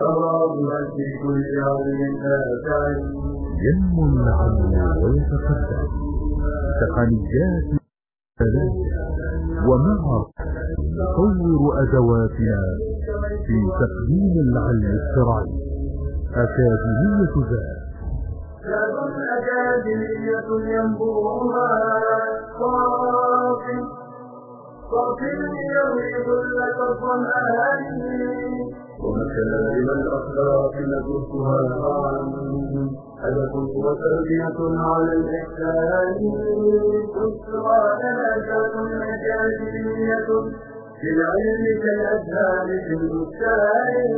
في كل علم نافع ينمو العلم ويتقدم تقنيات ثلاثة ومهارة تطور أدواتنا في تقديم العلم الشرعي. أكاديمية ذات أكاديمية ينبوها صافي يروي ذلة الظمآن ومكارم الأخلاق ندرسها معا هدف وتربية على الإحسان بشرى لنا أكاديمية في العلم كالأزهار في البستان.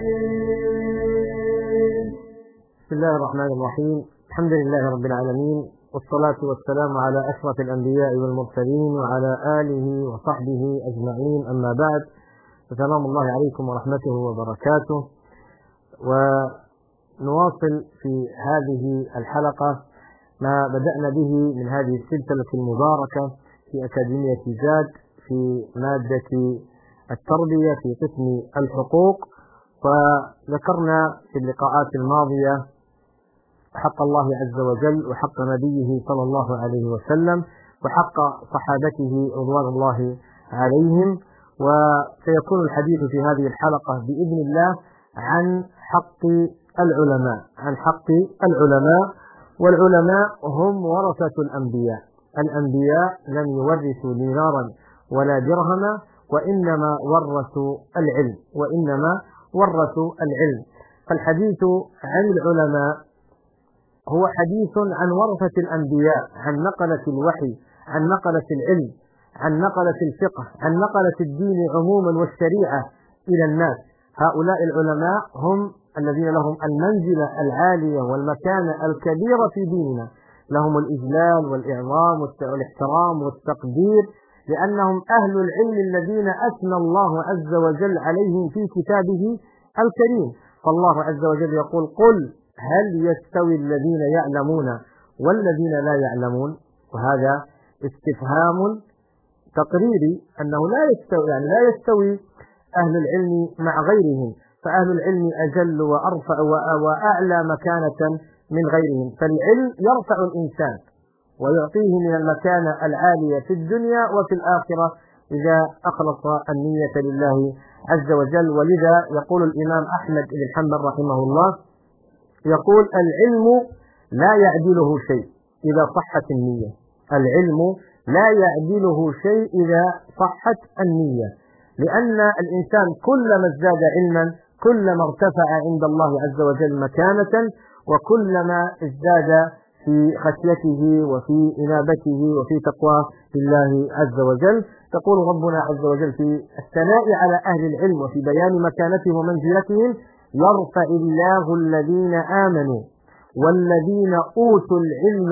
بسم الله الرحمن الرحيم. الحمد لله رب العالمين، والصلاة والسلام على أشرف الأنبياء والمرسلين وعلى آله وصحبه أجمعين، أما بعد، فسلام الله عليكم ورحمته وبركاته. ونواصل في هذه الحلقة ما بدأنا به من هذه السلسلة المباركة في أكاديمية زاد في مادة التربية في قسم الحقوق. وذكرنا في اللقاءات الماضية حق الله عز وجل وحق نبيه صلى الله عليه وسلم وحق صحابته رضوان الله عليهم، وسيكون الحديث في هذه الحلقة بإذن الله عن حق العلماء. والعلماء هم ورثة الأنبياء. الأنبياء لم يورثوا دينارا ولا درهما، وإنما ورثوا العلم. فالحديث عن العلماء هو حديث عن ورثة الأنبياء، عن نقلة الوحي، عن نقلة العلم، عن نقلة الفقه، عن نقلة الدين عموما والشريعة إلى الناس. هؤلاء العلماء هم الذين لهم المنزلة العالية والمكانة الكبيرة في ديننا، لهم الإجلال والإعظام والاحترام والتقدير، لأنهم أهل العلم الذين أثنى الله عز وجل عليهم في كتابه الكريم. فالله عز وجل يقول: قل هل يستوي الذين يعلمون والذين لا يعلمون؟ وهذا استفهام تقريري، أنه لا يستوي أهل العلم مع غيرهم، فأهل العلم أجل وأرفع وأعلى مكانة من غيرهم. فالعلم يرفع الإنسان ويعطيه من المكانة العالية في الدنيا وفي الآخرة إذا أخلص النية لله عز وجل. ولذا يقول الإمام أحمد بن حنبل رحمه الله، يقول: العلم لا يعدله شيء إذا صحت النية. العلم لا يعدله شيء إذا صحت النية، لأن الإنسان كلما ازداد علما كلما ارتفع عند الله عز وجل مكانة، وكلما ازداد في خشيته وفي إنابته وفي تقواه لله عز وجل. تقول ربنا عز وجل في الثناء على أهل العلم وفي بيان مكانتهم ومنزلتهم: يرفع الله الذين آمنوا والذين أوتوا العلم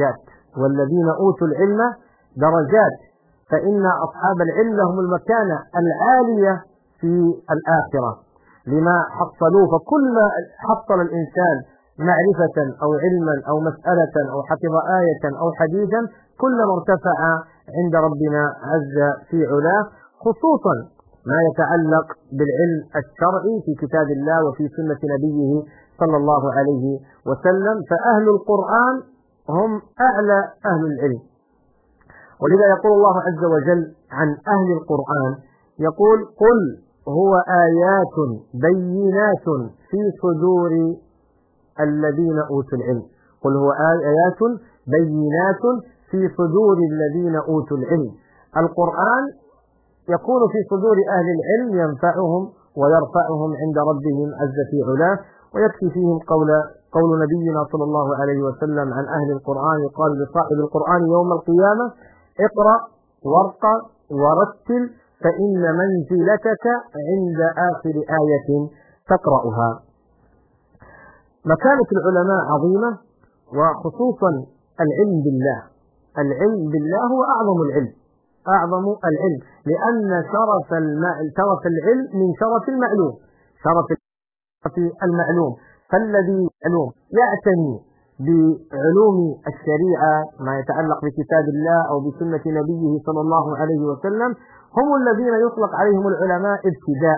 درجات. فإن أصحاب العلم لهم المكانة العالية في الآخرة لما حصلوه. فكل حصل الإنسان معرفة أو علما أو مسألة أو حفظ آية أو حديثا كلما ارتفع عند ربنا عز في علاه، خصوصا ما يتعلق بالعلم الشرعي في كتاب الله وفي سنة نبيه صلى الله عليه وسلم. فأهل القرآن هم أعلى أهل العلم. ولذا يقول الله عز وجل عن أهل القرآن، يقول: قل هو آيات بينات في صدور الذين أوتوا العلم. قل هو آيات بينات في صدور الذين أوتوا العلم. القرآن يكون في صدور أهل العلم ينفعهم ويرفعهم عند ربهم عز في علاه. ويكفي فيهم قول نبينا صلى الله عليه وسلم عن أهل القرآن: يقال لصاحب القرآن يوم القيامة: اقرأ وارقى ورتل فإن منزلتك عند آخر آية تقرأها. مكانة العلماء عظيمة، وخصوصا العلم بالله هو أعظم العلم، لأن شرف العلم من شرف المعلوم. فالذي يعلم يعتني بعلوم الشريعة ما يتعلق بكتاب الله أو بسنة نبيه صلى الله عليه وسلم هم الذين يطلق عليهم العلماء ابتداء،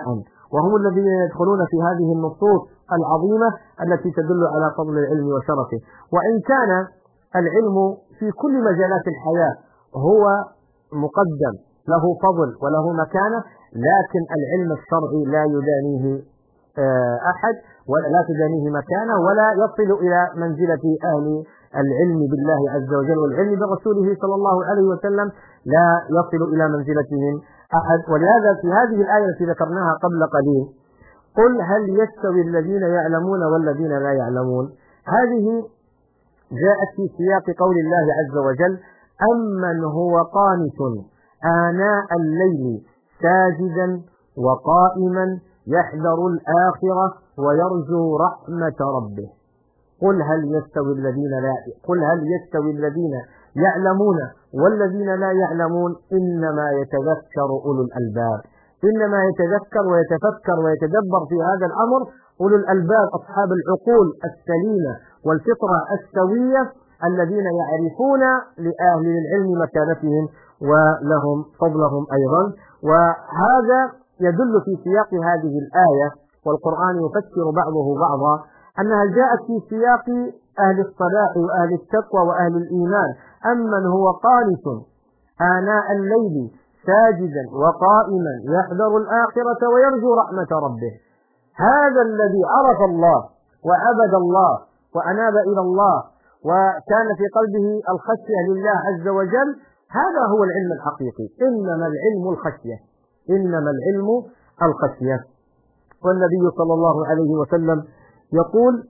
وهم الذين يدخلون في هذه النصوص العظيمة التي تدل على فضل العلم وشرفه. وإن كان العلم في كل مجالات الحياة هو مقدم، له فضل وله مكانة، لكن العلم الشرعي لا يدانيه أحد، ولا تدانيه مكانة، ولا يصل إلى منزلة أهل العلم بالله عز وجل والعلم برسوله صلى الله عليه وسلم، لا يصل إلى منزلتهم أحد. ولهذا في هذه الآية التي ذكرناها قبل قليل: قل هل يستوي الذين يعلمون والذين لا يعلمون، هذه جاءت في سياق قول الله عز وجل: أمن هو قانت آناء الليل ساجدا وقائما يحذر الآخرة ويرجو رحمة ربه. قل هل يستوي الذين يعلمون والذين لا يعلمون، إنما يتذكر أولو الألباب. إنما يتذكر ويتفكر ويتدبر في هذا الأمر أولو الألباب، أصحاب العقول السليمة والفطرة السوية، الذين يعرفون لأهل العلم مكانتهم ولهم فضلهم أيضا. وهذا يدل في سياق هذه الآية، والقرآن يفسر بعضه بعضا، أنها جاءت في سياق أهل الصلاح وأهل التقوى وأهل الإيمان: أمن هو قانت آناء الليل ساجدا وقائما يحذر الآخرة ويرجو رحمة ربه. هذا الذي عرف الله وعبد الله وأناب إلى الله وكان في قلبه الخشية لله عز وجل، هذا هو العلم الحقيقي. إنما العلم الخشية، إنما العلم الخشية. والنبي صلى الله عليه وسلم يقول: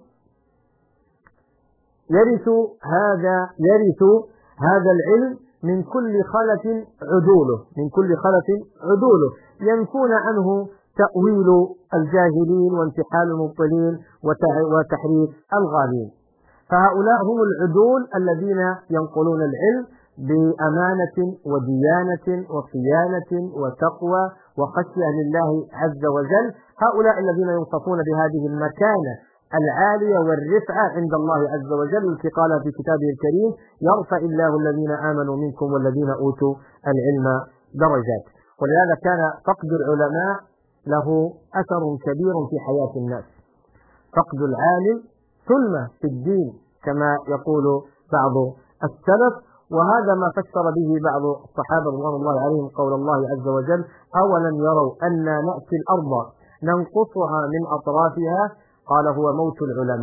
يرث هذا العلم من كل خلف عدوله ينفون عنه تأويل الجاهلين وانتحال المبطلين وتحريف الغالين. فهؤلاء هم العدول الذين ينقلون العلم بأمانة وديانة وصيانة وتقوى وخشية لله عز وجل. هؤلاء الذين يوصفون بهذه المكانة العالية والرفعة عند الله عز وجل، التي قال في كتابه الكريم: يرفع الله الذين آمنوا منكم والذين أوتوا العلم درجات. ولهذا كان فقد العلماء له أثر كبير في حياة الناس. فقد العالم ثلمة في الدين كما يقول بعض السلف، وهذا ما فسر به بعض الصحابة رضوان الله عليهم قول الله عز وجل: أولم يروا أنا نأتي الأرض ننقصها من أطرافها، قال هو موت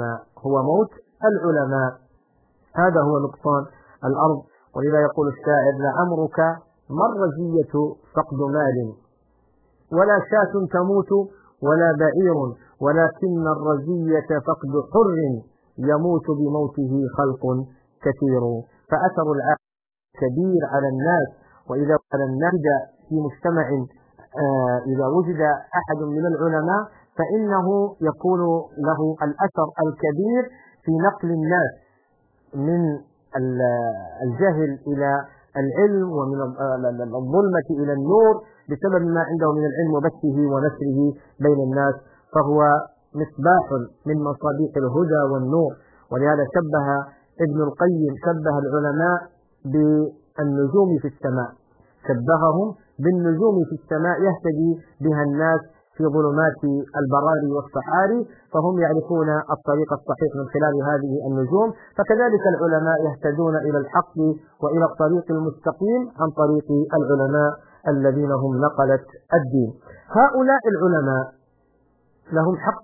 العلماء، هذا هو نقصان الأرض. ولذا يقول الشاعر: لعمرك ما الرزية فقد مال ولا شاة تموت ولا بعير، ولكن الرزية فقد حر يموت بموته خلق كثير. فأثر العالم كبير على الناس. وإذا كان الناس في مجتمع إذا وجد أحد من العلماء فإنه يكون له الأثر الكبير في نقل الناس من الجهل إلى العلم ومن الظلمة إلى النور بسبب ما عنده من العلم وبثه ونشره بين الناس، فهو مصباح من مصابيح الهدى والنور. ولهذا ابن القيم شبه العلماء بالنجوم في السماء، شبههم بالنجوم في السماء يهتدي بها الناس في ظلمات البراري والصحاري، فهم يعرفون الطريق الصحيح من خلال هذه النجوم. فكذلك العلماء يهتدون إلى الحق وإلى الطريق المستقيم عن طريق العلماء الذين هم نقلة الدين. هؤلاء العلماء لهم حق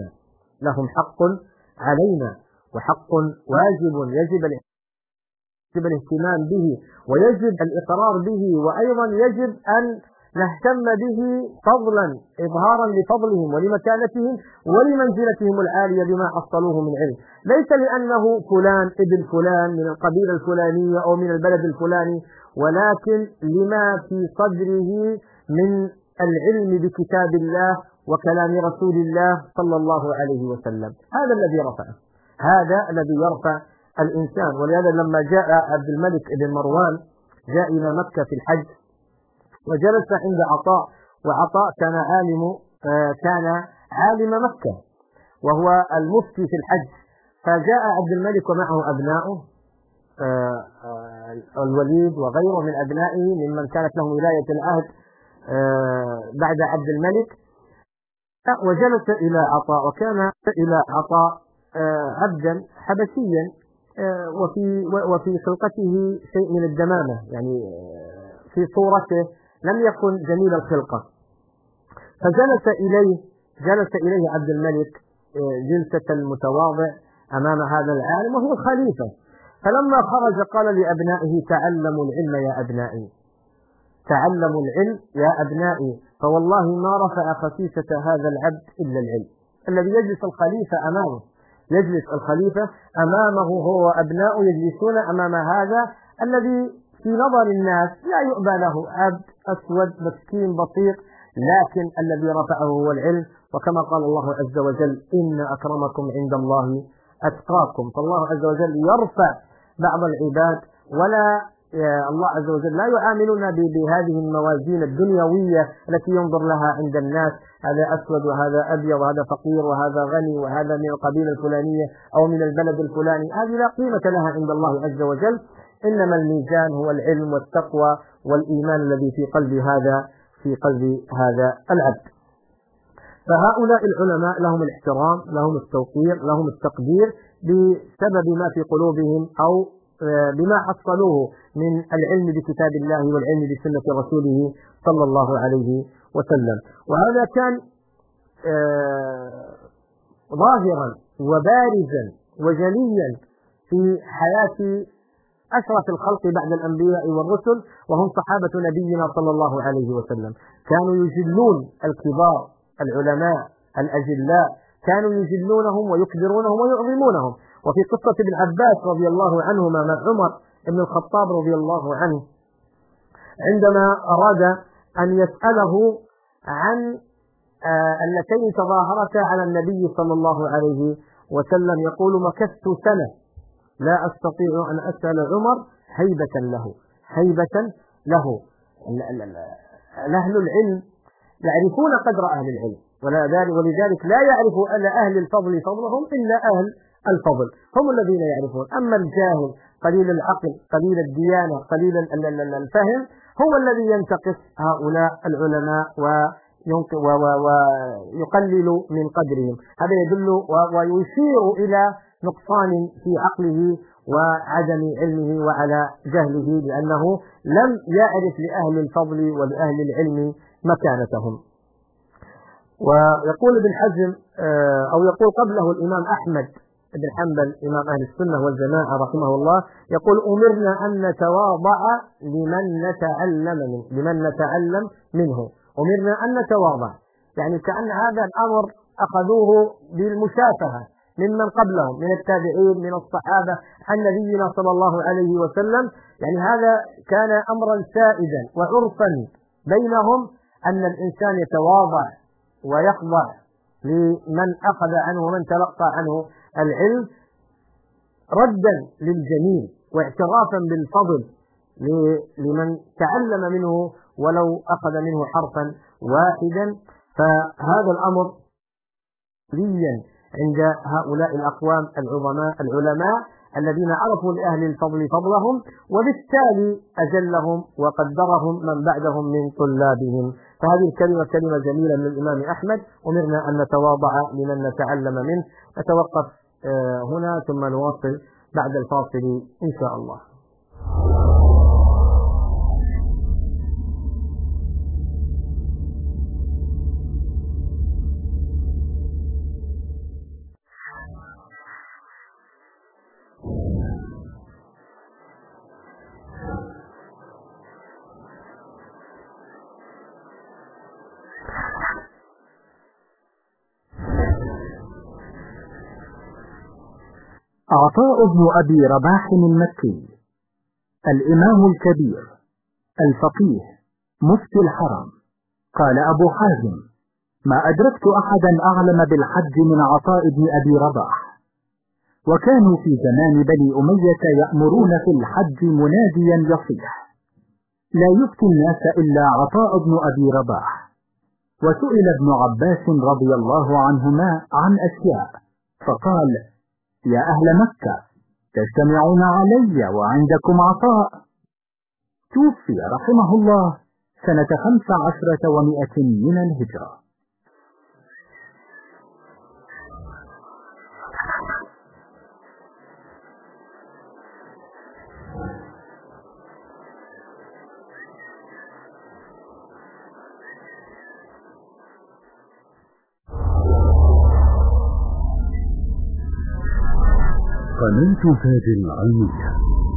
علينا وحق واجب يجب الاهتمام به ويجب الإقرار به، وأيضا يجب أن نهتم به فضلا إظهارا لفضلهم ولمكانتهم ولمنزلتهم العالية بما حصلوه من علم، ليس لأنه فلان ابن فلان من القبيلة الفلانية أو من البلد الفلاني، ولكن لما في صدره من العلم بكتاب الله وكلام رسول الله صلى الله عليه وسلم. هذا الذي يرفع الإنسان. ولهذا لما جاء عبد الملك بن مروان جاء إلى مكة في الحج وجلس عند عطاء، وعطاء كان عالم مكة وهو المفتي في الحج، فجاء عبد الملك ومعه أبناؤه الوليد وغيره من أبنائه ممن كانت لهم ولاية العهد بعد عبد الملك، وجلس إلى عطاء، وكان إلى عطاء عبدا حبشيا، وفي خلقته شيء من الدمامة، يعني في صورته لم يكن جميل الخلقة. جلس إليه عبد الملك جلسة المتواضع أمام هذا العالم وهو الخليفة. فلما خرج قال لأبنائه: تعلموا العلم يا أبنائي، تعلموا العلم يا أبنائي، فوالله ما رفع خفيفة هذا العبد إلا العلم. الذي يجلس الخليفة أمامه، يجلس الخليفة أمامه هو وأبناؤه يجلسون أمام هذا الذي في نظر الناس لا يؤبى له، عبد أسود مسكين بسيط، لكن الذي رفعه هو العلم. وكما قال الله عز وجل: إن أكرمكم عند الله أتقاكم. فالله عز وجل يرفع بعض العباد، ولا الله عز وجل لا يعاملنا بهذه الموازين الدنيوية التي ينظر لها عند الناس، هذا أسود وهذا أبيض وهذا فقير وهذا غني وهذا من القبيلة الفلانية أو من البلد الفلاني. هذه لا قيمة لها عند الله عز وجل. إنما الميزان هو العلم والتقوى والإيمان الذي في قلب هذا العبد. فهؤلاء العلماء لهم الاحترام، لهم التوقير، لهم التقدير بسبب ما في قلوبهم أو بما حصلوه من العلم بكتاب الله والعلم بسنة رسوله صلى الله عليه وسلم. وهذا كان ظاهرا وبارزا وجليا في حياة أشرف الخلق بعد الأنبياء والرسل، وهم صحابة نبينا صلى الله عليه وسلم. كانوا يجلون الكبار العلماء الأجلاء، كانوا يجلونهم ويكبرونهم ويعظمونهم. وفي قصة ابن عباس رضي الله عنهما مع عمر بن الخطاب رضي الله عنه عندما أراد أن يسأله عن اللتين تظاهرتا على النبي صلى الله عليه وسلم، يقول: مكثت سنة لا أستطيع أن أسأل عمر هيبة له. أهل العلم يعرفون قدر أهل العلم، ولذلك لا يعرف أهل الفضل فضلهم إلا أهل الفضل، هم الذين يعرفون. أما الجاهل قليل العقل قليل الديانة قليل الفهم هو الذي ينتقص هؤلاء العلماء ويقلل من قدرهم. هذا يدل ويشير إلى نقصان في عقله وعدم علمه وعلى جهله، لأنه لم يعرف لأهل الفضل ولأهل العلم مكانتهم. ويقول ابن حزم أو يقول قبله الإمام أحمد بن حنبل إمام أهل السنة والجماعة رحمه الله، يقول: أمرنا أن نتواضع لمن نتعلم منه. أمرنا أن نتواضع، يعني كأن هذا الأمر أخذوه بالمشافهة ممن قبلهم من التابعين من الصحابة عن نبينا صلى الله عليه وسلم. يعني هذا كان أمرا سائدا وعرفا بينهم أن الإنسان يتواضع ويخضع لمن أخذ عنه ومن تلقى عنه العلم، ردا للجميل واعترافا بالفضل لمن تعلم منه ولو أخذ منه حرفا واحدا. فهذا الأمر ليا عند هؤلاء الأقوام العلماء الذين عرفوا لأهل الفضل فضلهم، وبالتالي أجلهم وقدرهم من بعدهم من طلابهم. فهذه الكلمة كلمة جميلة من الإمام أحمد: أمرنا أن نتواضع لمن نتعلم منه. نتوقف هنا ثم نواصل بعد الفاصل إن شاء الله. عطاء بن أبي رباح المكي، الإمام الكبير الفقيه مفتي الحرم. قال أبو حازم: ما أدركت أحدا أعلم بالحج من عطاء بن أبي رباح. وكانوا في زمان بني أمية يأمرون في الحج مناديا يصيح: لا يفتي الناس إلا عطاء بن أبي رباح. وسئل ابن عباس رضي الله عنهما عن أشياء فقال: يا أهل مكة، تجتمعون علي وعندكم عطاء. توفي رحمه الله سنة 15 و100 من الهجرة. قناة تاج العلمية.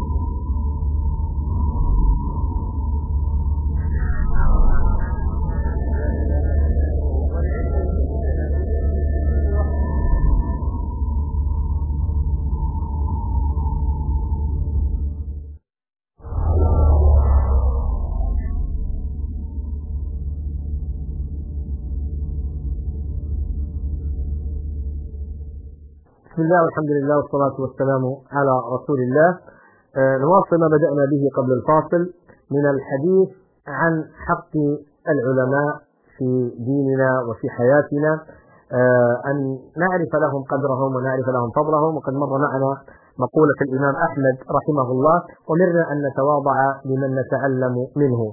بسم الله والحمد لله والصلاة والسلام على رسول الله. نواصل ما بدأنا به قبل الفاصل من الحديث عن حق العلماء في ديننا وفي حياتنا، أن نعرف لهم قدرهم ونعرف لهم فضلهم. وقد مر معنا مقولة الإمام أحمد رحمه الله: أمرنا أن نتواضع لمن نتعلم منه.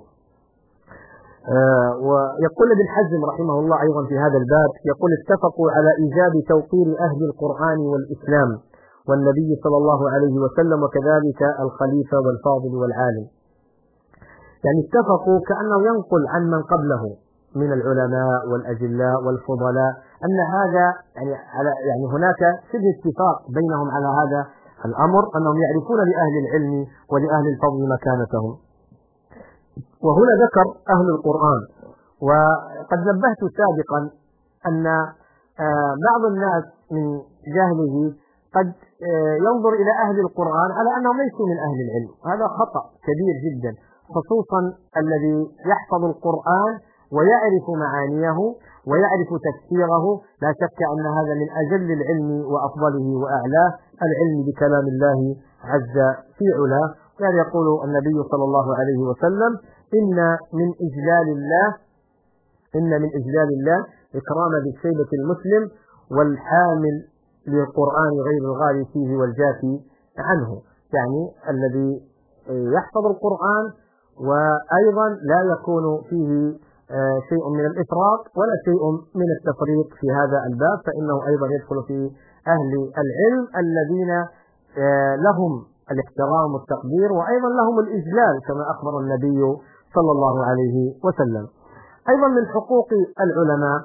ويقول ابن حزم رحمه الله أيضا في هذا الباب، يقول: اتفقوا على إيجاب توقير أهل القرآن والإسلام والنبي صلى الله عليه وسلم، وكذلك الخليفة والفاضل والعالم. يعني اتفقوا كأنه ينقل عن من قبله من العلماء والأجلاء والفضلاء أن هذا يعني هناك شبه اتفاق بينهم على هذا الأمر، أنهم يعرفون لأهل العلم ولأهل الفضل مكانتهم. وهنا ذكر أهل القرآن، وقد نبهت سابقا أن بعض الناس من جهله قد ينظر إلى أهل القرآن على أنهم ليسوا من أهل العلم. هذا خطأ كبير جدا، خصوصا الذي يحفظ القرآن ويعرف معانيه ويعرف تفسيره. لا شك أن هذا من أجل العلم وأفضله وأعلاه، العلم بكلام الله عز في علاه. كان يقول النبي صلى الله عليه وسلم: إن من إجلال الله إكرام ذي الشيبة المسلم والحامل للقرآن غير الغالي فيه والجافي عنه. يعني الذي يحفظ القرآن وأيضا لا يكون فيه شيء من الإفراط ولا شيء من التفريط في هذا الباب، فإنه أيضا يدخل في أهل العلم الذين لهم الاحترام والتقدير، وأيضا لهم الإجلال كما أخبر النبي صلى الله عليه وسلم. أيضا من حقوق العلماء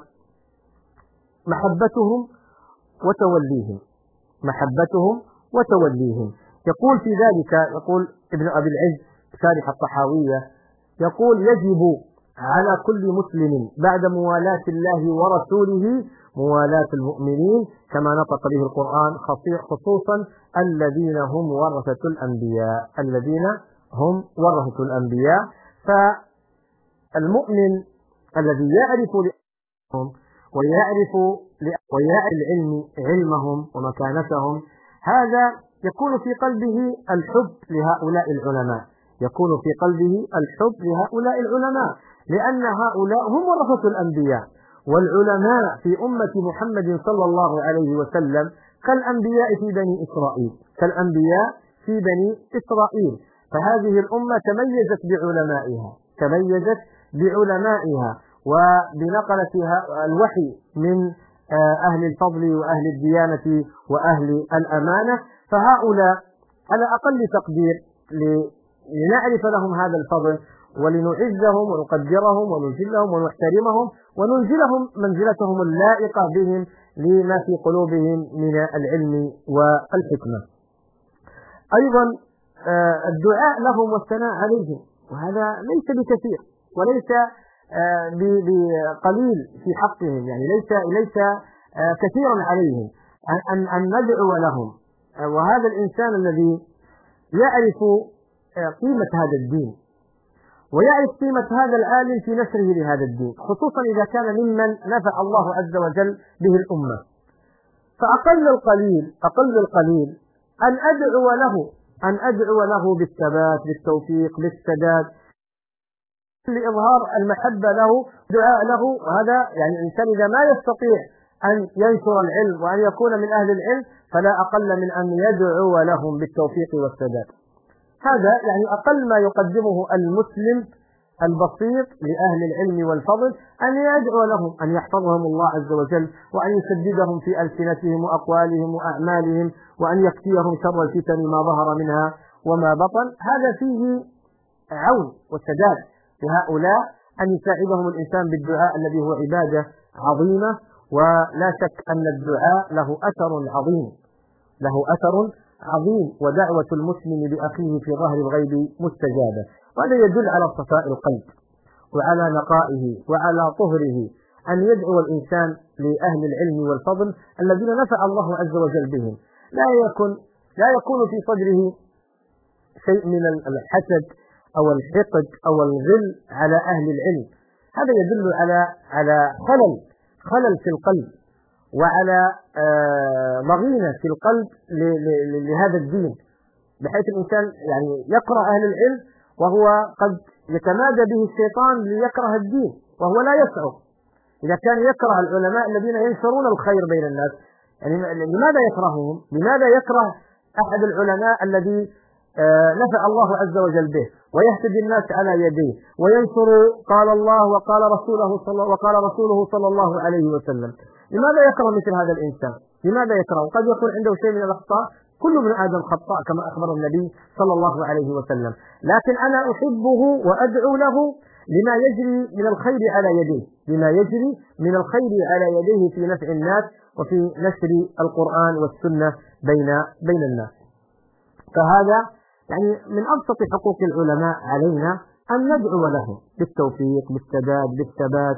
محبتهم وتوليهم. يقول في ذلك، يقول ابن أبي العز شارح الطحاوية، يقول: يجب على كل مسلم بعد موالاة الله ورسوله موالاة المؤمنين كما نطق به القرآن، خصوصا الذين هم ورثة الأنبياء. فالمؤمن الذي يعرف لهم ويعرف العلم علمهم ومكانتهم، هذا يكون في قلبه الحب لهؤلاء العلماء، لأن هؤلاء هم ورثة الأنبياء. والعلماء في أمة محمد صلى الله عليه وسلم كالأنبياء في بني إسرائيل. فهذه الأمة تميزت بعلمائها وبنقلتها الوحي من أهل الفضل وأهل الديانة وأهل الأمانة. فهؤلاء على أقل تقدير لنعرف لهم هذا الفضل ولنعزهم ونقدرهم ونجلهم ونحترمهم وننزلهم منزلتهم اللائقة بهم لما في قلوبهم من العلم والحكمة. أيضا الدعاء لهم والثناء عليهم، وهذا ليس بكثير وليس بقليل في حقهم، يعني ليس كثيرا عليهم أن ندعو لهم. وهذا الإنسان الذي يعرف قيمة هذا الدين ويعرف قيمة هذا العالم في نشره لهذا الدين، خصوصا إذا كان ممن نفع الله عز وجل به الأمة، فأقل القليل أن أدعو له بالثبات، بالتوفيق، بالسداد، لإظهار المحبة له، دعاء له. وهذا يعني الإنسان إذا ما يستطيع أن ينشر العلم وأن يكون من أهل العلم، فلا أقل من أن يدعو لهم بالتوفيق والسداد. هذا يعني أقل ما يقدمه المسلم البسيط لأهل العلم والفضل، أن يدعو لهم أن يحفظهم الله عز وجل، وأن يسددهم في ألسنتهم وأقوالهم وأعمالهم، وأن يكفيهم شر الفتن ما ظهر منها وما بطن. هذا فيه عون وسداد لهؤلاء، أن يساعدهم الإنسان بالدعاء الذي هو عبادة عظيمة. ولا شك أن الدعاء له أثر عظيم، ودعوة المسلم لأخيه في ظهر الغيب مستجابة. وهذا يدل على صفاء القلب وعلى نقائه وعلى طهره، أن يدعو الإنسان لأهل العلم والفضل الذين نفع الله عز وجل بهم، لا يكون في صدره شيء من الحسد أو الحقد أو الغل على أهل العلم. هذا يدل على خلل في القلب، وعلى ضغينة في القلب لهذا الدين، بحيث الإنسان يعني يقرأ أهل العلم وهو قد يتمادى به الشيطان ليكره الدين وهو لا يسعه. إذا كان يكره العلماء الذين ينشرون الخير بين الناس، يعني لماذا يكرههم؟ لماذا يكره أحد العلماء الذي نفع الله عز وجل به ويهتدي الناس على يديه وينشر قال الله وقال رسوله صلى الله عليه وسلم؟ لماذا يكره مثل هذا الإنسان؟ لماذا يكره؟ قد يكون عنده شيء من الأخطاء، كل من آدم خطاء كما أخبر النبي صلى الله عليه وسلم، لكن أنا أحبه وأدعو له لما يجري من الخير على يديه، لما يجري من الخير على يديه في نفع الناس وفي نشر القرآن والسنة بين الناس. فهذا يعني من أبسط حقوق العلماء علينا أن ندعو لهم بالتوفيق، بالسداد، بالثبات،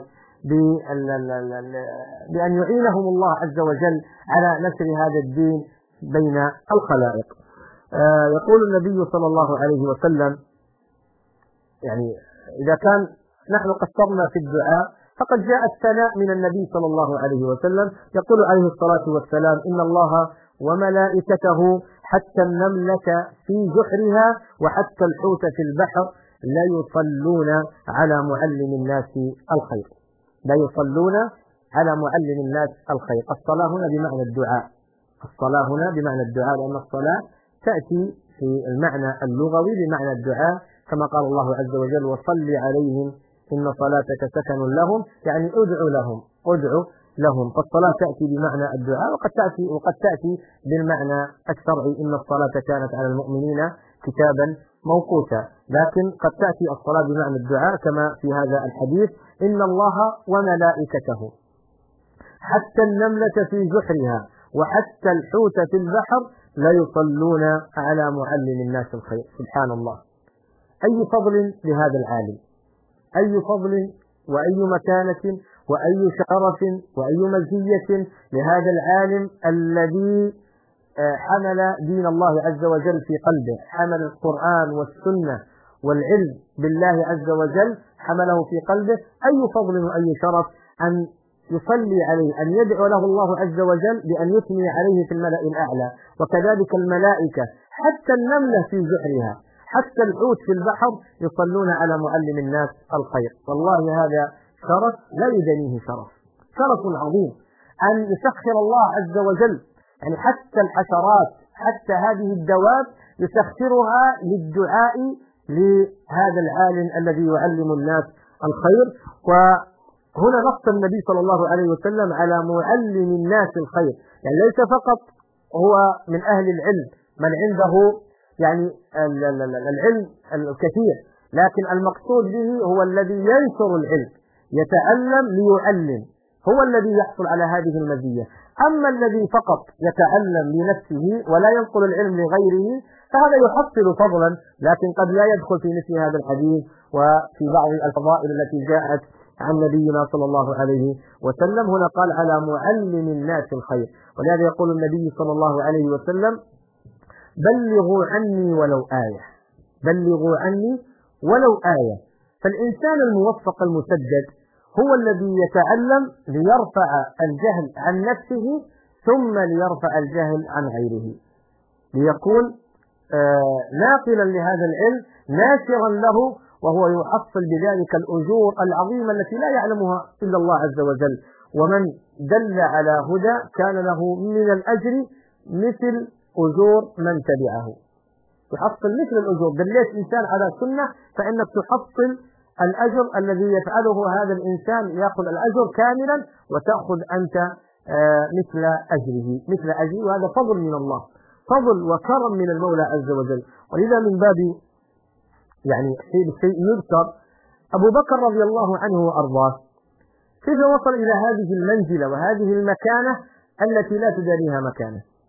بأن يعينهم الله عز وجل على نشر هذا الدين بين الخلائق. يقول النبي صلى الله عليه وسلم، يعني إذا كان نحن قصرنا في الدعاء فقد جاء الثناء من النبي صلى الله عليه وسلم، يقول عليه الصلاة والسلام: إن الله وملائكته حتى النملة في جحرها وحتى الحوت في البحر لا يصلون على معلم الناس الخير، لا يصلون على معلم الناس الخير. الصلاة هنا بمعنى الدعاء، الصلاة هنا بمعنى الدعاء، لأن الصلاة تأتي في المعنى اللغوي بمعنى الدعاء، كما قال الله عز وجل: وصل عليهم إن صلاتك سكن لهم، يعني ادعو لهم. فالصلاة تأتي بمعنى الدعاء، وقد تأتي بالمعنى الشرعي: إن الصلاة كانت على المؤمنين كتابا موقوتا. لكن قد تأتي الصلاة بمعنى الدعاء كما في هذا الحديث: إن الله وملائكته حتى النملة في جحرها وحتى الحوت في البحر لا يصلون على معلم الناس الخير. سبحان الله، أي فضل لهذا العالم، أي فضل وأي مكانة وأي شرف وأي مزية لهذا العالم الذي حمل دين الله عز وجل في قلبه، حمل القرآن والسنة والعلم بالله عز وجل، حمله في قلبه. أي فضل وأي شرف أن يصلي عليه، أن يدعو له الله عز وجل بأن يثني عليه في الملأ الأعلى، وكذلك الملائكة، حتى النملة في جحرها، حتى الحوت في البحر يصلون على معلم الناس الخير. والله هذا شرف لا يدنيه شرف عظيم أن يسخر الله عز وجل، يعني حتى الحشرات، حتى هذه الدواب يسخرها للدعاء لهذا العالم الذي يعلم الناس الخير. وهنا نص النبي صلى الله عليه وسلم على معلم الناس الخير، يعني ليس فقط هو من أهل العلم من عنده يعني العلم الكثير، لكن المقصود به هو الذي ينشر العلم، يتعلم ليعلم، هو الذي يحصل على هذه المزية. أما الذي فقط يتعلم لنفسه ولا ينقل العلم لغيره فهذا يحصل فضلا، لكن قد لا يدخل في مثل هذا الحديث وفي بعض الفضائل التي جاءت عن نبينا صلى الله عليه وسلم. هنا قال على معلم الناس الخير، ولهذا يقول النبي صلى الله عليه وسلم: بلغوا عني ولو آية، بلغوا عني ولو آية. فالإنسان الموفق المسدد هو الذي يتعلم ليرفع الجهل عن نفسه ثم ليرفع الجهل عن غيره، ليكون ناقلا لهذا العلم، ناشرا له، وهو يحصل بذلك الأجور العظيمة التي لا يعلمها إلا الله عز وجل. ومن دل على هدى كان له من الأجر مثل أجور من تبعه، تحصل مثل الأجور. دليت إنسان على سنة فإنك تحصل الأجر الذي يفعله هذا الإنسان، يأخذ الأجر كاملا وتأخذ أنت مثل أجره، وهذا فضل من الله، فضل وكرم من المولى عز وجل. ولذا من باب يعني شيء يذكر أبو بكر رضي الله عنه وأرضاه كيف وصل إلى هذه المنزلة وهذه المكانة التي لا تدانيها مكانه.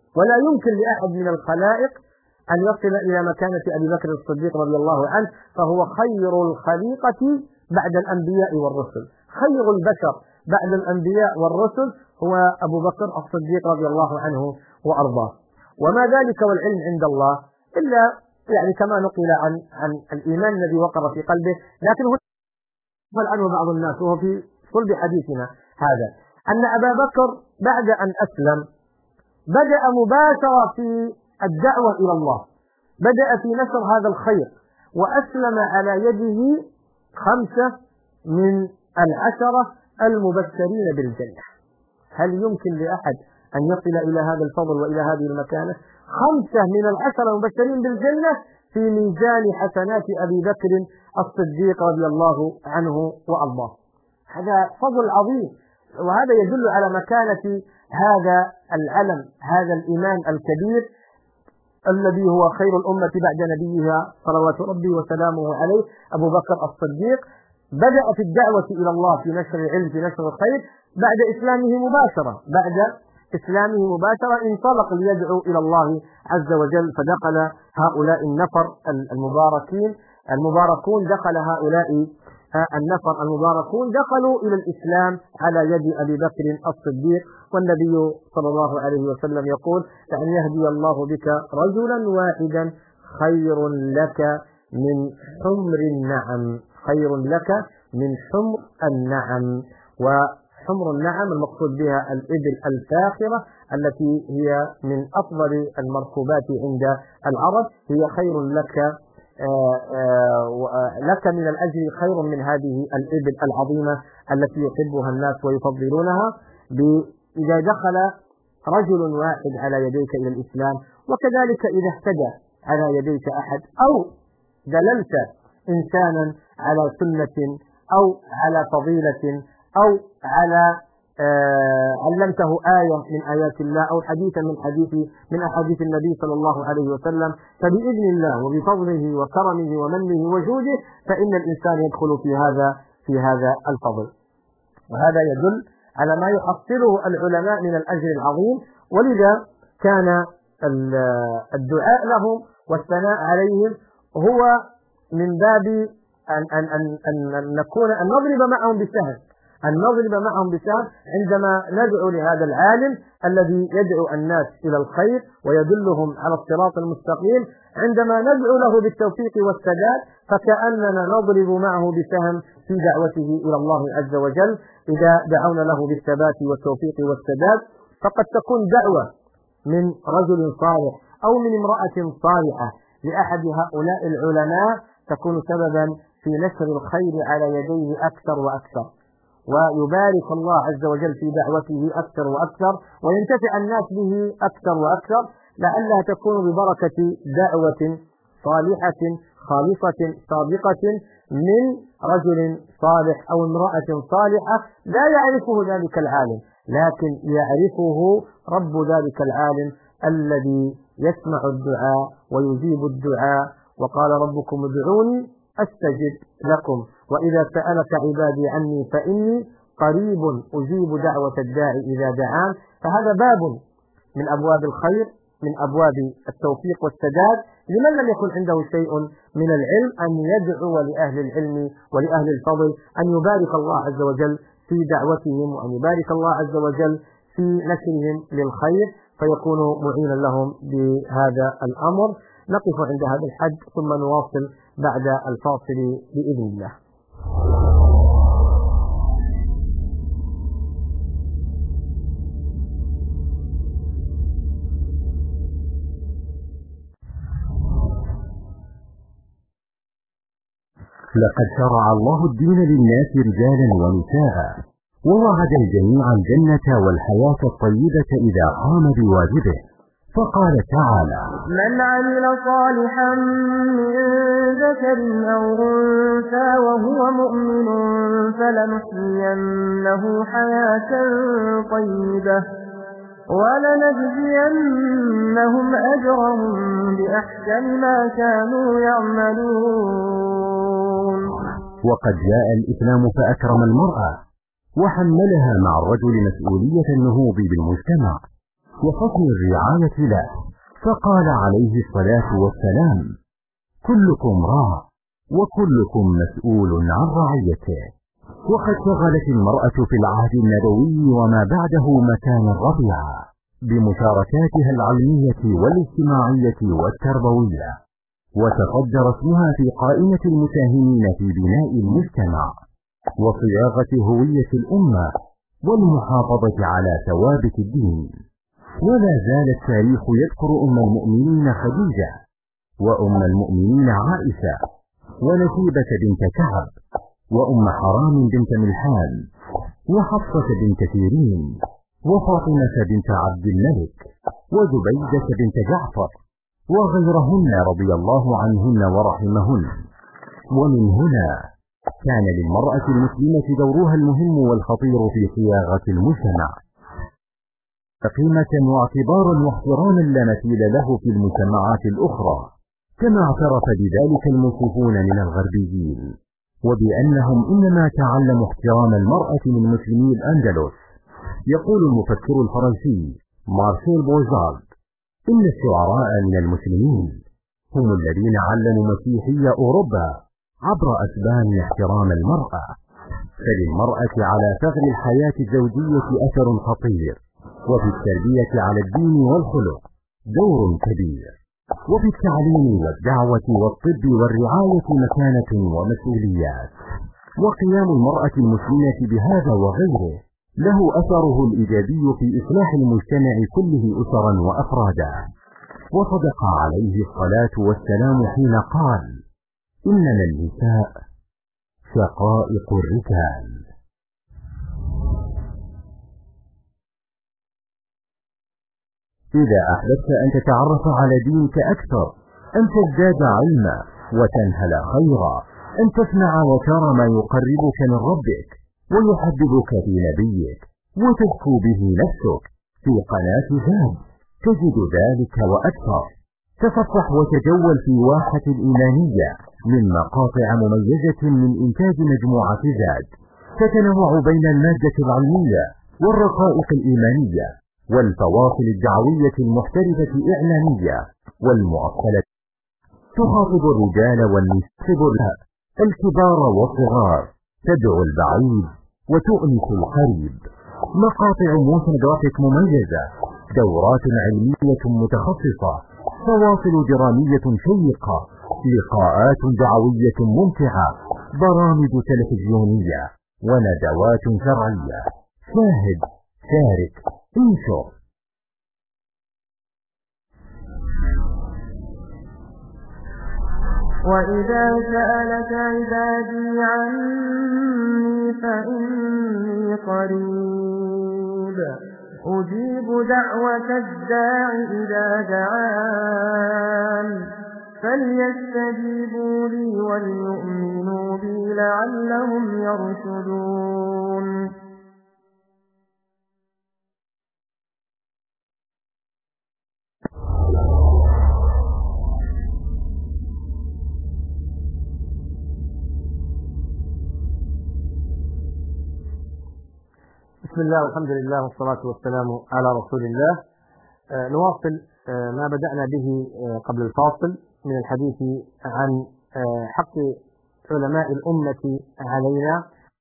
ولا يمكن لأحد من الخلائق أن يصل إلى مكانة أبي بكر الصديق رضي الله عنه، فهو خير الخليقة بعد الأنبياء والرسل. خير البشر بعد الأنبياء والرسل هو أبو بكر الصديق رضي الله عنه وأرضاه. وما ذلك والعلم عند الله إلا يعني كما نقل عن الإيمان الذي وقر في قلبه، لكن هو يغفل عنه بعض الناس، وهو في صلب حديثنا هذا أن أبا بكر بعد أن أسلم بدأ مباشرة في الدعوة إلى الله، بدأ في نشر هذا الخير، وأسلم على يده 5 من 10 المبشرين بالجنة. هل يمكن لأحد أن يصل إلى هذا الفضل وإلى هذه المكانة؟ 5 من 10 المبشرين بالجنة في ميزان حسنات أبي بكر الصديق رضي الله عنه وأرضاه. هذا فضل عظيم، وهذا يدل على مكانة هذا العلم، هذا الإيمان الكبير الذي هو خير الأمة بعد نبيها صلوات ربي وسلامه عليه أبو بكر الصديق. بدأ في الدعوة إلى الله، في نشر العلم، في نشر الخير بعد إسلامه مباشرة. بعد إسلامه مباشرة انطلق ليدعو إلى الله عز وجل، فدخل هؤلاء النفر المباركون دخل هؤلاء النفر المباركون دخلوا إلى الإسلام على يد أبي بكر الصديق. والنبي صلى الله عليه وسلم يقول: أن يهدي الله بك رجلا واحدا خير لك من حمر النعم، خير لك من حمر النعم. وحمر النعم المقصود بها الإبل الفاخرة التي هي من أفضل المركوبات عند العرب، هي خير لك من الأجر خير من هذه الإبل العظيمة التي يحبها الناس ويفضلونها. إذا دخل رجل واحد على يديك إلى الإسلام، وكذلك إذا اهتدى على يديك أحد، أو دللت إنسانا على سنة أو على فضيلة أو على علمته آية من آيات الله أو حديثا من أحاديث النبي صلى الله عليه وسلم، فبإذن الله وبفضله وكرمه ومنه وجوده فإن الإنسان يدخل في هذا الفضل. وهذا يدل على ما يحصله العلماء من الأجر العظيم. ولذا كان الدعاء لهم والثناء عليهم هو من باب أن نضرب معهم بسهم عندما ندعو لهذا العالم الذي يدعو الناس إلى الخير ويدلهم على الصراط المستقيم، عندما ندعو له بالتوفيق والسداد فكأننا نضرب معه بسهم في دعوته إلى الله عز وجل. إذا دعونا له بالثبات والتوفيق والسداد فقد تكون دعوة من رجل صالح أو من امرأة صالحة لأحد هؤلاء العلماء تكون سببا في نشر الخير على يديه أكثر وأكثر، ويبارك الله عز وجل في دعوته أكثر وأكثر، وينتفع الناس به أكثر وأكثر، لعلها تكون ببركة دعوة صالحة خالصة صادقة من رجل صالح أو امرأة صالحة لا يعرفه ذلك العالم، لكن يعرفه رب ذلك العالم الذي يسمع الدعاء ويجيب الدعاء. وقال ربكم ادعوني أستجب لكم وإذا سألك عبادي عني فإني قريب أجيب دعوة الداعي إذا دعان. فهذا باب من أبواب الخير، من أبواب التوفيق والسداد لمن لم يكن عنده شيء من العلم، أن يدعو لأهل العلم ولأهل الفضل أن يبارك الله عز وجل في دعوتهم، وأن يبارك الله عز وجل في نشرهم للخير فيكون معينا لهم بهذا الأمر. نقف عند هذا الحد ثم نواصل بعد الفاصل بإذن الله. لقد شرع الله الدين للناس رجالا ونساء، ووعد الجميع الجنة والحياة الطيبة إذا قام بواجبه، فقال تعالى: من عمل صالحا من ذكر أو أنثى وهو مؤمن فلنحيينه حياة طيبة ولنجزينهم أجرهم بأحسن ما كانوا يعملون. وقد جاء الإسلام فأكرم المرأة وحملها مع الرجل مسؤولية النهوض بالمجتمع، وحسن الرعاية له، فقال عليه الصلاة والسلام: كلكم راع وكلكم مسؤول عن رعيته. وقد شغلت المرأة في العهد النبوي وما بعده مكانا رفيعا بمشاركاتها العلمية والاجتماعية والتربوية، وتصدر اسمها في قائمة المساهمين في بناء المجتمع وصياغة هوية الأمة والمحافظة على ثوابت الدين. ولا زال التاريخ يذكر أم المؤمنين خديجة، وأم المؤمنين عائشة، ونسيبة بنت كعب، وأم حرام بنت ملحان، وحفصة بنت سيرين، وفاطمة بنت عبد الملك، وزبيدة بنت جعفر، وغيرهن رضي الله عنهن ورحمهن. ومن هنا كان للمرأة المسلمة دورها المهم والخطير في صياغة المجتمع، قيمة واعتبارا واحتراما لا مثيل له في المجتمعات الأخرى، كما اعترف بذلك الموصوفون من الغربيين، وبأنهم إنما تعلموا احترام المرأة من مسلمي الأندلس. يقول المفكر الفرنسي مارسيل بوزارد: إن الشعراء من المسلمين هم الذين علموا مسيحي أوروبا عبر أسبان احترام المرأة، فللمرأة على ثغر الحياة الزوجية أثر خطير، وفي التربية على الدين والخلق دور كبير، وفي التعليم والدعوة والطب والرعاية مكانة ومسؤوليات. وقيام المرأة المسلمة بهذا وغيره له أثره الإيجابي في إصلاح المجتمع كله أسرا وأفرادا. وصدق عليه الصلاة والسلام حين قال: إنما النساء شقائق الرجال. إذا أحببت أن تتعرف على دينك أكثر، أن تزداد علما وتنهل خيرا، أن تسمع وترى ما يقربك من ربك ويحببك في نبيك وتزكو به نفسك، في قناة زاد تجد ذلك وأكثر. تصفح وتجول في واحة الإيمانية من مقاطع مميزة من إنتاج مجموعة زاد، تتنوع بين المادة العلمية والرقائق الإيمانية والفواصل الدعوية المحترفة إعلامية والمؤصلة، تخاطب الرجال والنساء، الكبار والصغار، تدعو البعيد وتؤنس القريب. مقاطع موشن جرافيك مميزة، دورات علمية متخصصة، فواصل درامية شيقة، لقاءات دعوية ممتعة، برامج تلفزيونية، وندوات شرعية. شاهد، شارك، انشر. وإذا سألك عبادي عني فإني قريب أجيب دعوة الداع إذا دعان فليستجيبوا لي وليؤمنوا بي لعلهم يرشدون. بسم الله والحمد لله والصلاة والسلام على رسول الله. نواصل ما بدأنا به قبل الفاصل من الحديث عن حق علماء الأمة علينا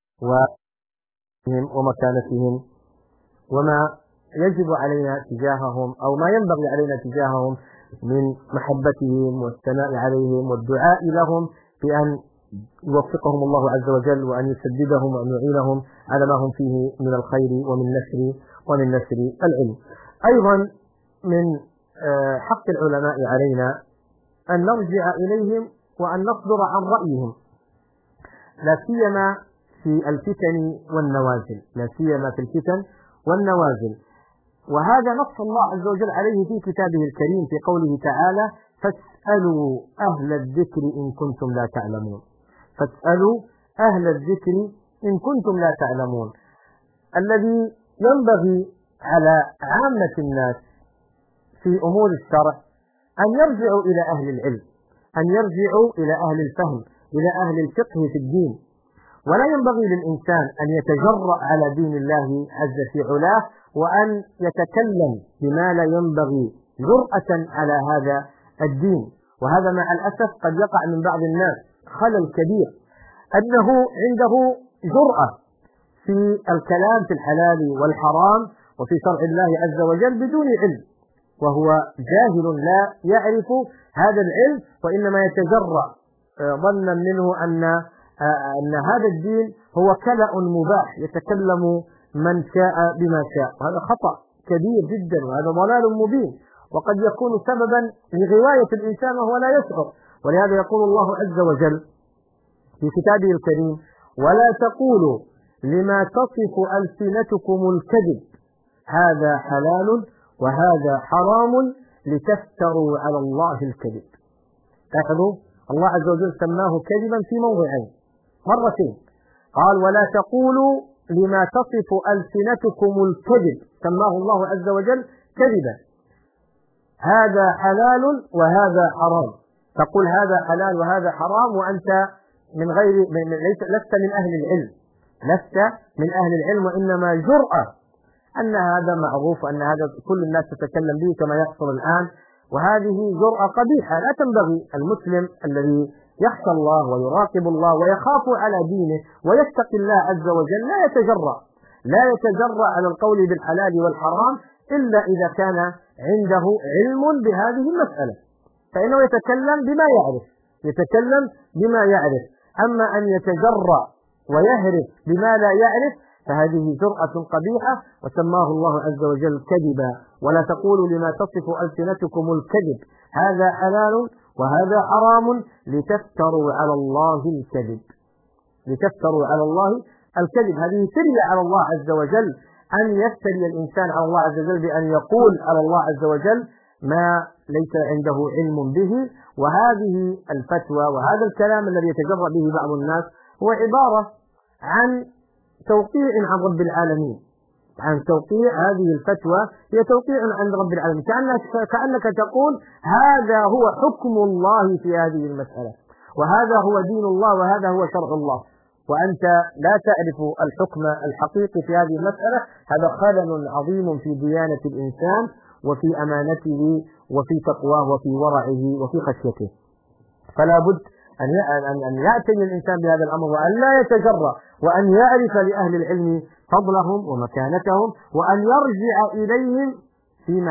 ومكانتهم وما يجب علينا تجاههم أو ما ينبغي علينا تجاههم من محبتهم والثناء عليهم والدعاء لهم بأن يوفقهم الله عز وجل وأن يسددهم وأن يعينهم على ما هم فيه من الخير ومن نشر العلم. أيضا من حق العلماء علينا أن نرجع إليهم وأن نصدر عن رأيهم، لا سيما في الفتن والنوازل، لا سيما في الفتن والنوازل. وهذا نص الله عز وجل عليه في كتابه الكريم في قوله تعالى: فاسألوا أهل الذكر إن كنتم لا تعلمون. فاسألوا أهل الذكر إن كنتم لا تعلمون. الذي ينبغي على عامة الناس في أمور الشرع أن يرجعوا إلى أهل العلم، أن يرجعوا إلى أهل الفهم، إلى أهل الفقه في الدين. ولا ينبغي للإنسان أن يتجرأ على دين الله عز في علاه وأن يتكلم بما لا ينبغي جرأة على هذا الدين. وهذا مع الأسف قد يقع من بعض الناس خلل كبير، أنه عنده جرأة في الكلام في الحلال والحرام وفي شرع الله عز وجل بدون علم، وهو جاهل لا يعرف هذا العلم، وإنما يتجرأ ظنا منه أن هذا الدين هو كلأ مباح يتكلم من شاء بما شاء. وهذا خطأ كبير جدا، وهذا ضلال مبين، وقد يكون سببا لغواية الإنسان وهو لا يشعر. ولهذا يقول الله عز وجل في كتابه الكريم: ولا تقولوا لما تصف ألسنتكم الكذب هذا حلال وهذا حرام لتفتروا على الله الكذب. لاحظوا الله عز وجل سماه كذبا في موضعين مرتين، قال: ولا تقولوا لما تصف ألسنتكم الكذب، سماه الله عز وجل كذبا. هذا حلال وهذا حرام، تقول هذا حلال وهذا حرام وأنت لست من أهل العلم، لست من أهل العلم، وإنما جرأة أن هذا معروف وأن هذا كل الناس تتكلم به كما يحصل الآن، وهذه جرأة قبيحة لا تنبغي. المسلم الذي يخشى الله ويراقب الله ويخاف على دينه ويتقي الله عز وجل لا يتجرأ على القول بالحلال والحرام إلا إذا كان عنده علم بهذه المسألة، فإنه يتكلم بما يعرف. أما أن يتجرأ ويهرب بما لا يعرف فهذه جرأة قبيحة، وسماه الله عز وجل كذبا. ولا تقولوا لما تصف ألسنتكم الكذب هذا حلال وهذا حرام لتفتروا على الله الكذب. هذه ترية على الله عز وجل، أن يفتري الإنسان على الله عز وجل بأن يقول على الله عز وجل ما ليس عنده علم به. وهذه الفتوى وهذا الكلام الذي يتجرأ به بعض الناس هو عبارة عن توقيع عن رب العالمين، عن توقيع. هذه الفتوى هي توقيع عن رب العالمين، كأنك تقول هذا هو حكم الله في هذه المسألة، وهذا هو دين الله، وهذا هو شرع الله، وأنت لا تعرف الحكم الحقيقي في هذه المسألة. هذا خلل عظيم في ديانة الإنسان وفي أمانته وفي تقواه وفي ورعه وفي خشيته. فلا بد أن يعتني الإنسان بهذا الأمر، وأن لا يتجرأ، وأن يعرف لأهل العلم فضلهم ومكانتهم، وأن يرجع إليهم فيما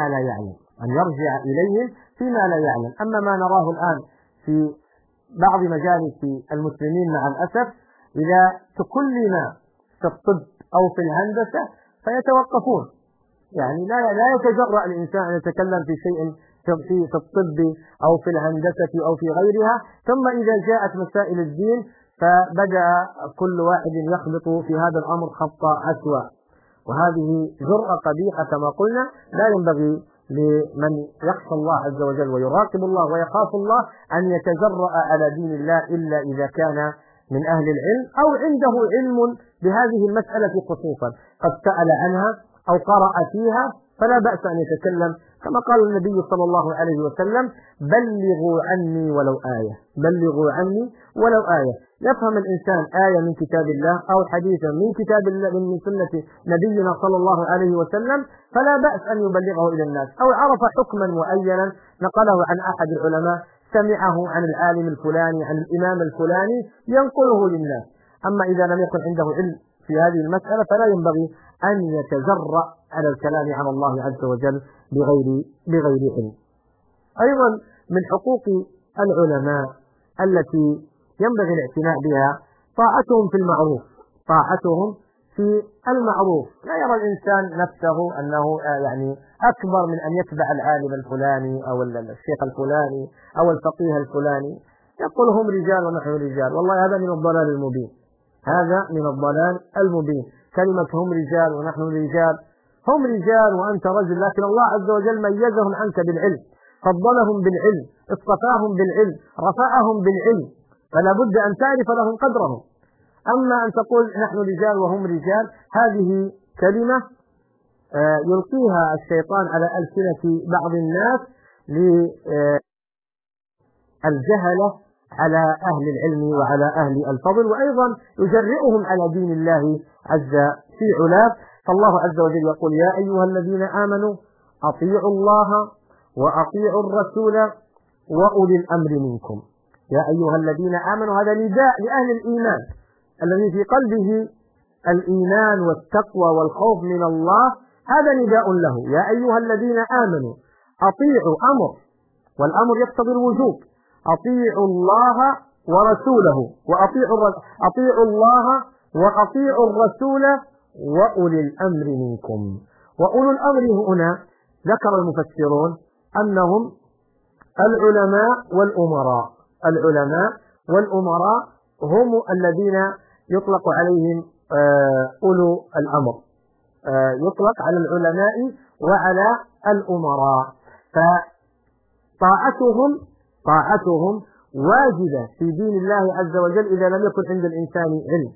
لا يعلم. أما ما نراه الآن في بعض مجالس المسلمين مع الأسف، إذا تكلم في الطب أو في الهندسة فيتوقفون، يعني لا يتجرأ الإنسان أن يتكلم في شيء في الطب أو في الهندسة أو في غيرها. ثم إذا جاءت مسائل الدين فبدأ كل واحد يخبط في هذا الأمر خبط عشواء، وهذه جرأة قبيحة كما قلنا. لا ينبغي لمن يخشى الله عز وجل ويراقب الله ويخاف الله أن يتجرأ على دين الله إلا إذا كان من أهل العلم أو عنده علم بهذه المسألة خصوصا، قد سأل عنها أو قرأ فيها، فلا بأس أن يتكلم. كما قال النبي صلى الله عليه وسلم: بلغوا عني ولو آية. يفهم الإنسان آية من كتاب الله أو حديثا من كتاب الله من سنة نبينا صلى الله عليه وسلم، فلا بأس أن يبلغه إلى الناس. أو عرف حكما معينا نقله عن أحد العلماء، سمعه عن العالم الفلاني عن الإمام الفلاني، ينقله للناس. أما إذا لم يكن عنده علم في هذه المسألة فلا ينبغي أن يتجرأ على الكلام عن الله عز وجل بغير علم. أيضا من حقوق العلماء التي ينبغي الاعتناء بها طاعتهم في المعروف. لا يرى الإنسان نفسه أنه يعني أكبر من أن يتبع العالم الفلاني أو الشيخ الفلاني أو الفقيه الفلاني، يقول هم رجال ونحن رجال. والله هذا من الضلال المبين. كلمة هم رجال ونحن رجال، هم رجال وأنت رجل، لكن الله عز وجل ميزهم عنك بالعلم، فضلهم بالعلم، اصطفاهم بالعلم، رفعهم بالعلم، فلا بد أن تعرف لهم قدرهم. أما أن تقول نحن رجال وهم رجال، هذه كلمة يلقيها الشيطان على ألسنة بعض الناس للجهلة على أهل العلم وعلى أهل الفضل، وأيضا يجرئهم على دين الله عز في علاه. فالله عز وجل يقول يا أيها الذين آمنوا أطيعوا الله وأطيعوا الرسول وأولي الأمر منكم. يا أيها الذين آمنوا، هذا نداء لأهل الإيمان الذي في قلبه الإيمان والتقوى والخوف من الله، هذا نداء له. يا أيها الذين آمنوا أطيعوا، أمر، والأمر يقتضي الوجوب. أطيعوا الله ورسوله، أطيعوا الله وأطيعوا الرسول وأولي الأمر منكم. وأولو الأمر هنا ذكر المفسرون أنهم العلماء والأمراء. العلماء والأمراء هم الذين يطلق عليهم أولو الأمر، يطلق على العلماء وعلى الأمراء. فطاعتهم واجبة في دين الله عز وجل إذا لم يكن عند الإنسان علم.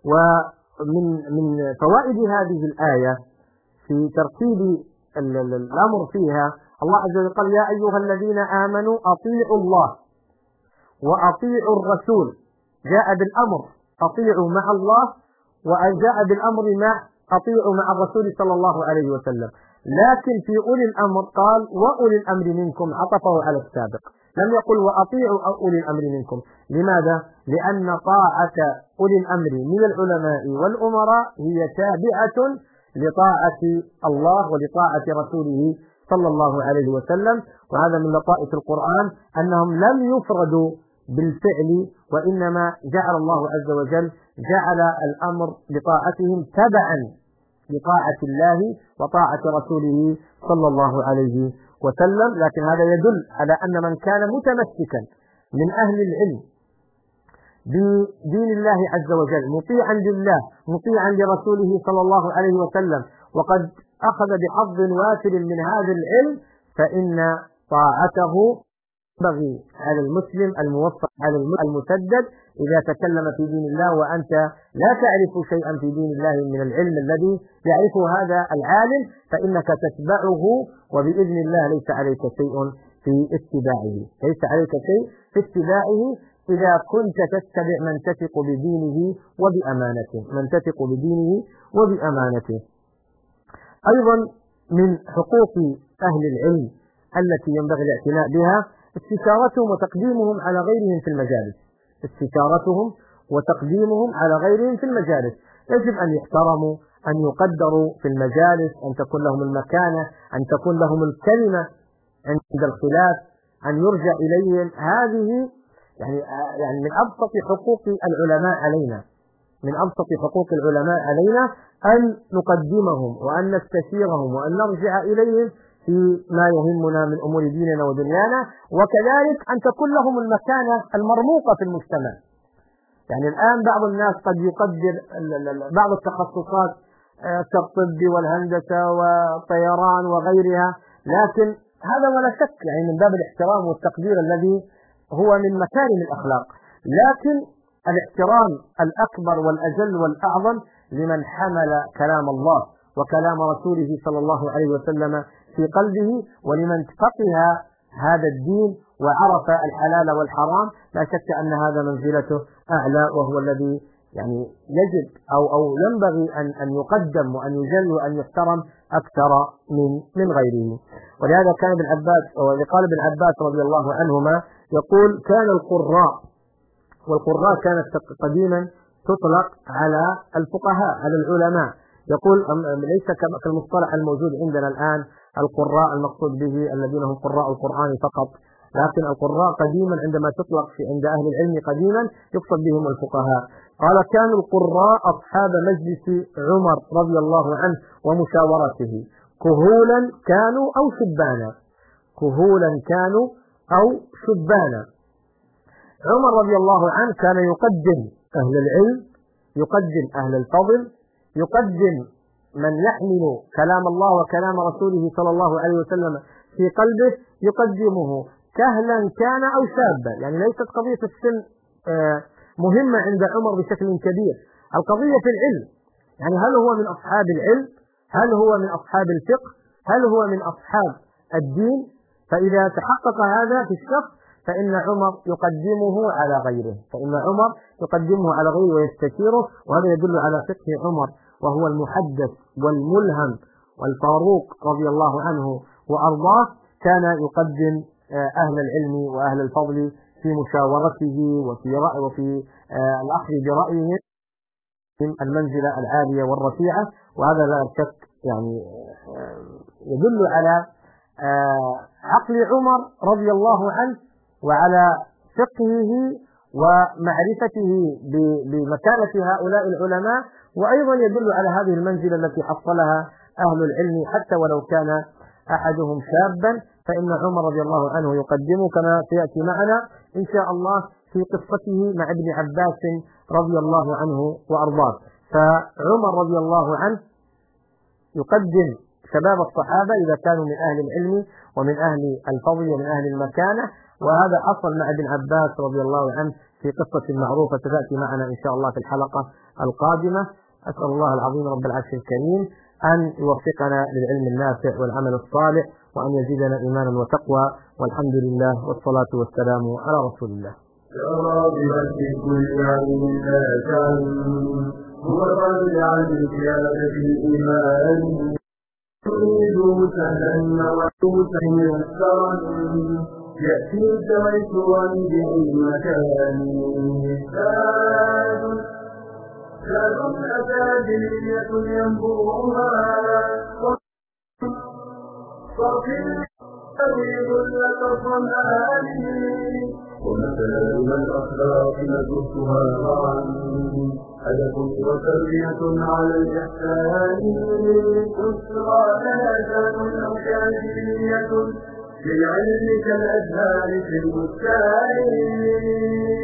ومن فوائد هذه الآية في ترتيب الأمر فيها، الله عز وجل قال يا أيها الذين آمنوا أطيعوا الله وأطيعوا الرسول، جاء بالأمر أطيعوا مع الله، وجاء بالأمر أطيعوا مع الرسول صلى الله عليه وسلم. لكن في أولي الأمر قال وأولي الأمر منكم، عطفه على السابق، لم يقل وأطيعوا أولي الأمر منكم. لماذا؟ لأن طاعة أولي الأمر من العلماء والأمراء هي تابعة لطاعة الله ولطاعة رسوله صلى الله عليه وسلم. وهذا من لطائف القرآن أنهم لم يفردوا بالفعل، وإنما جعل الله عز وجل جعل الأمر بطاعتهم تبعا لطاعة الله وطاعة رسوله صلى الله عليه وسلم. لكن هذا يدل على أن من كان متمسكا من أهل العلم بدين الله عز وجل، مطيعا لله مطيعا لرسوله صلى الله عليه وسلم، وقد أخذ بحظ وافر من هذا العلم، فإن طاعته ينبغي على المسلم الموفق على المسدد إذا تكلم في دين الله وأنت لا تعرف شيئا في دين الله من العلم الذي يعرفه هذا العالم، فإنك تتبعه، وبإذن الله ليس عليك شيء في اتباعه، ليس عليك شيء في اتباعه إذا كنت تتبع من تثق بدينه وبأمانته، من تثق بدينه وبأمانته. أيضا من حقوق أهل العلم التي ينبغي الاعتناء بها استشارتهم وتقديمهم على غيرهم في المجالس. استشارتهم وتقديمهم على غيرهم في المجالس، يجب أن يحترموا، أن يقدروا في المجالس، أن تكون لهم المكانة، أن تكون لهم الكلمة عند الخلاف، أن يرجع إليهم. هذه يعني من أبسط حقوق العلماء علينا، من أبسط حقوق العلماء علينا أن نقدمهم وأن نستشيرهم وأن نرجع إليهم في ما يهمنا من أمور ديننا ودنيانا، وكذلك أن تكون لهم المكانة المرموقة في المجتمع. يعني الآن بعض الناس قد يقدر بعض التخصصات كالطب والهندسة والطيران وغيرها، لكن هذا ولا شك يعني من باب الاحترام والتقدير الذي هو من مكارم الأخلاق، لكن الاحترام الأكبر والأجل والأعظم لمن حمل كلام الله وكلام رسوله صلى الله عليه وسلم في قلبه، ولمن فقه هذا الدين وعرف الحلال والحرام. لا شك أن هذا منزلته أعلى، وهو الذي يعني يجب أو ينبغي أن يقدم وأن يجل وأن يحترم أكثر من غيره. ولهذا كان ابن عباس، وقال ابن عباس رضي الله عنهما يقول كان والقراء كانت قديما تطلق على الفقهاء على العلماء. يقول ليس كالمصطلح الموجود عندنا الآن القراء المقصود به الذين هم قراء القرآن فقط، لكن القراء قديما عندما تطلق عند أهل العلم قديما يقصد بهم الفقهاء. قال كان القراء أصحاب مجلس عمر رضي الله عنه ومشاورته، كهولا كانوا أو شبانا، كهولا كانوا أو شبانا. عمر رضي الله عنه كان يقدم أهل العلم، يقدم أهل الفضل، يقدم من يحمل كلام الله وكلام رسوله صلى الله عليه وسلم في قلبه، يقدمه كهلا كان أو شابا. يعني ليست قضية السن مهمة عند عمر بشكل كبير، القضية في العلم، يعني هل هو من أصحاب العلم، هل هو من أصحاب الفقه، هل هو من أصحاب الدين. فإذا تحقق هذا في الشخص فإن عمر يقدمه على غيره، ويستشيره، وهذا يدل على فقه عمر وهو المحدث والملهم والفاروق رضي الله عنه وأرضاه، كان يقدم أهل العلم وأهل الفضل في مشاورته وفي الأخذ برأيهم المنزلة العالية والرفيعة. وهذا لا شك يعني يدل على عقل عمر رضي الله عنه وعلى فقهه ومعرفته بمكانة هؤلاء العلماء، وأيضا يدل على هذه المنزلة التي حصلها أهل العلم حتى ولو كان أحدهم شابا، فإن عمر رضي الله عنه يقدم كما سيأتي معنا إن شاء الله في قصته مع ابن عباس رضي الله عنه وأرضاه. فعمر رضي الله عنه يقدم شباب الصحابة إذا كانوا من أهل العلم ومن أهل الفضل ومن أهل المكانة، وهذا حصل مع ابن عباس رضي الله عنه في قصة معروفة ستأتي معنا إن شاء الله في الحلقة القادمة. أسأل الله العظيم رب العرش الكريم أن يوفقنا للعلم النافع والعمل الصالح، وأن يزيدنا إيمانا وتقوى، والحمد لله والصلاة والسلام على رسول الله. هو الرد عن زيادة الإيمان يريد سهلا وعوسا يسرا يأتيك ميسورا بأي مكان زاد أكاديمية ينبوها صافي يريد لك الظمآن ومثال الأخلاق نزهتها معا هدف وتربية على الإحسان أسرى ثلاثة أكاديمية للعلم كالأزهار في البستان.